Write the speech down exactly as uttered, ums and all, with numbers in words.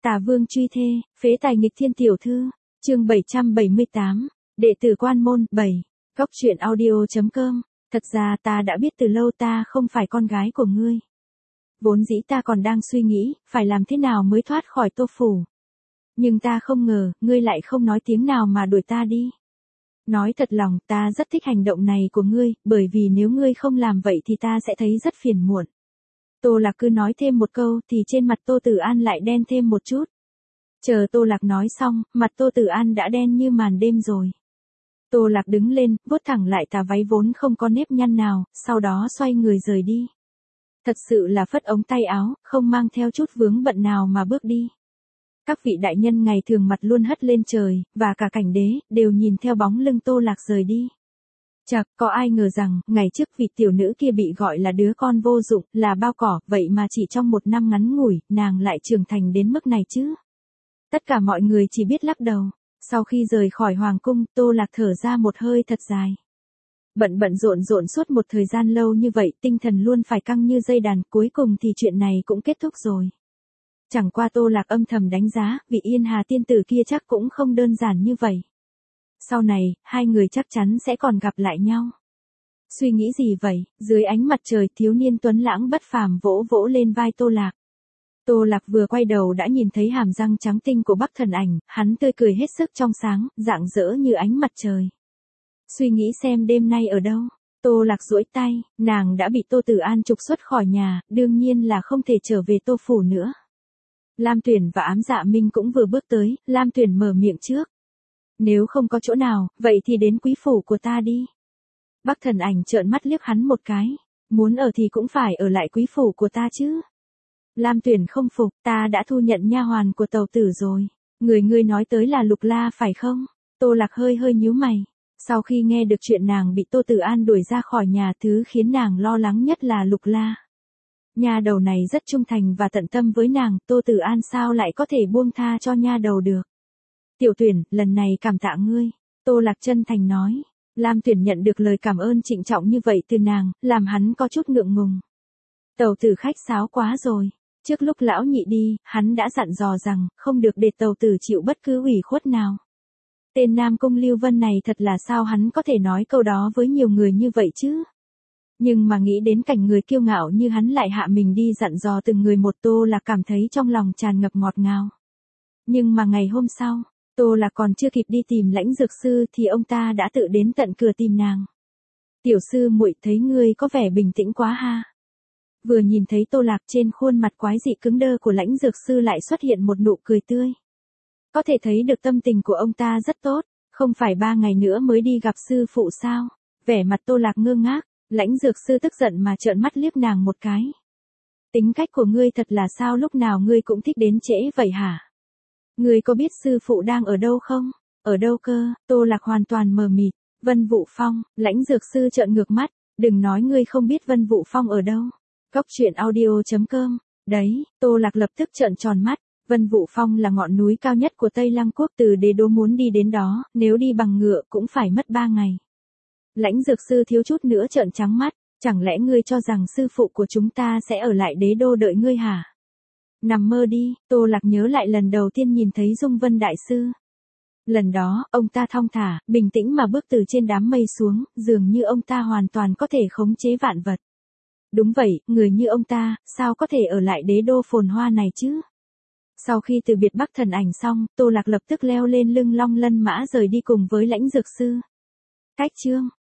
Tà Vương truy thê, phế tài nghịch thiên tiểu thư, chương bảy trăm bảy mươi tám, đệ tử Quan Môn, bảy, góc truyện audio.com, thật ra ta đã biết từ lâu ta không phải con gái của ngươi. Vốn dĩ ta còn đang suy nghĩ, phải làm thế nào mới thoát khỏi Tô Phủ. Nhưng ta không ngờ, ngươi lại không nói tiếng nào mà đuổi ta đi. Nói thật lòng, ta rất thích hành động này của ngươi, bởi vì nếu ngươi không làm vậy thì ta sẽ thấy rất phiền muộn. Tô Lạc cứ nói thêm một câu thì trên mặt Tô Tử An lại đen thêm một chút. Chờ Tô Lạc nói xong, mặt Tô Tử An đã đen như màn đêm rồi. Tô Lạc đứng lên, vuốt thẳng lại tà váy vốn không có nếp nhăn nào, sau đó xoay người rời đi. Thật sự là phất ống tay áo, không mang theo chút vướng bận nào mà bước đi. Các vị đại nhân ngày thường mặt luôn hất lên trời, và cả cảnh đế, đều nhìn theo bóng lưng Tô Lạc rời đi. Chạc, có ai ngờ rằng, ngày trước vị tiểu nữ kia bị gọi là đứa con vô dụng, là bao cỏ, vậy mà chỉ trong một năm ngắn ngủi, nàng lại trưởng thành đến mức này chứ. Tất cả mọi người chỉ biết lắc đầu. Sau khi rời khỏi hoàng cung, Tô Lạc thở ra một hơi thật dài. Bận bận rộn rộn suốt một thời gian lâu như vậy, tinh thần luôn phải căng như dây đàn, cuối cùng thì chuyện này cũng kết thúc rồi. Chẳng qua Tô Lạc âm thầm đánh giá, vị Yên Hà tiên tử kia chắc cũng không đơn giản như vậy. Sau này, hai người chắc chắn sẽ còn gặp lại nhau. Suy nghĩ gì vậy? Dưới ánh mặt trời, thiếu niên tuấn lãng bất phàm vỗ vỗ lên vai Tô Lạc. Tô Lạc vừa quay đầu đã nhìn thấy hàm răng trắng tinh của Bắc Thần Ảnh, hắn tươi cười hết sức trong sáng, rạng rỡ như ánh mặt trời. Suy nghĩ xem đêm nay ở đâu? Tô Lạc duỗi tay, nàng đã bị Tô Tử An trục xuất khỏi nhà, đương nhiên là không thể trở về Tô Phủ nữa. Lam Tuyển và Ám Dạ Minh cũng vừa bước tới, Lam Tuyển mở miệng trước. Nếu không có chỗ nào, vậy thì đến quý phủ của ta đi. Bắc Thần Ảnh trợn mắt liếc hắn một cái. Muốn ở thì cũng phải ở lại quý phủ của ta chứ. Lam Tuyển không phục, ta đã thu nhận nha hoàn của tàu tử rồi. Người ngươi nói tới là Lục La phải không? Tô Lạc hơi hơi nhíu mày. Sau khi nghe được chuyện nàng bị Tô Tử An đuổi ra khỏi nhà, thứ khiến nàng lo lắng nhất là Lục La. Nha đầu này rất trung thành và tận tâm với nàng, Tô Tử An sao lại có thể buông tha cho nha đầu được. Tiểu Tuyển, lần này cảm tạ ngươi. Tô Lạc chân thành nói. Lam Tuyển nhận được lời cảm ơn trịnh trọng như vậy từ nàng, làm hắn có chút ngượng ngùng. Tàu tử khách sáo quá rồi. Trước lúc lão nhị đi, hắn đã dặn dò rằng, không được để tàu tử chịu bất cứ ủy khuất nào. Tên Nam Cung Lưu Vân này thật là sao hắn có thể nói câu đó với nhiều người như vậy chứ? Nhưng mà nghĩ đến cảnh người kiêu ngạo như hắn lại hạ mình đi dặn dò từng người một, Tô Lạc cảm thấy trong lòng tràn ngập ngọt ngào. Nhưng mà ngày hôm sau, Tô Lạc còn chưa kịp đi tìm Lãnh Dược Sư thì ông ta đã tự đến tận cửa tìm nàng. Tiểu sư muội, thấy ngươi có vẻ bình tĩnh quá ha. Vừa nhìn thấy Tô Lạc, trên khuôn mặt quái dị cứng đơ của Lãnh Dược Sư lại xuất hiện một nụ cười tươi. Có thể thấy được tâm tình của ông ta rất tốt, không phải ba ngày nữa mới đi gặp sư phụ sao? Vẻ mặt Tô Lạc ngơ ngác, Lãnh Dược Sư tức giận mà trợn mắt liếc nàng một cái. Tính cách của ngươi thật là sao, lúc nào ngươi cũng thích đến trễ vậy hả? Ngươi có biết sư phụ đang ở đâu không? Ở đâu cơ? Tô Lạc hoàn toàn mờ mịt. Vân Vũ Phong. Lãnh Dược Sư trợn ngược mắt, đừng nói ngươi không biết Vân Vũ Phong ở đâu. Góc truyện audio.com. Đấy, Tô Lạc lập tức trợn tròn mắt. Vân Vũ Phong là ngọn núi cao nhất của Tây Lăng Quốc, từ Đế Đô muốn đi đến đó, nếu đi bằng ngựa cũng phải mất ba ngày. Lãnh Dược Sư thiếu chút nữa trợn trắng mắt, chẳng lẽ ngươi cho rằng sư phụ của chúng ta sẽ ở lại Đế Đô đợi ngươi hả? Nằm mơ đi. Tô Lạc nhớ lại lần đầu tiên nhìn thấy Dung Vân Đại Sư. Lần đó, ông ta thong thả, bình tĩnh mà bước từ trên đám mây xuống, dường như ông ta hoàn toàn có thể khống chế vạn vật. Đúng vậy, người như ông ta, sao có thể ở lại Đế Đô phồn hoa này chứ? Sau khi từ biệt Bắc Thần Ảnh xong, Tô Lạc lập tức leo lên lưng Long Lân Mã rời đi cùng với Lãnh Dược Sư. Cách chương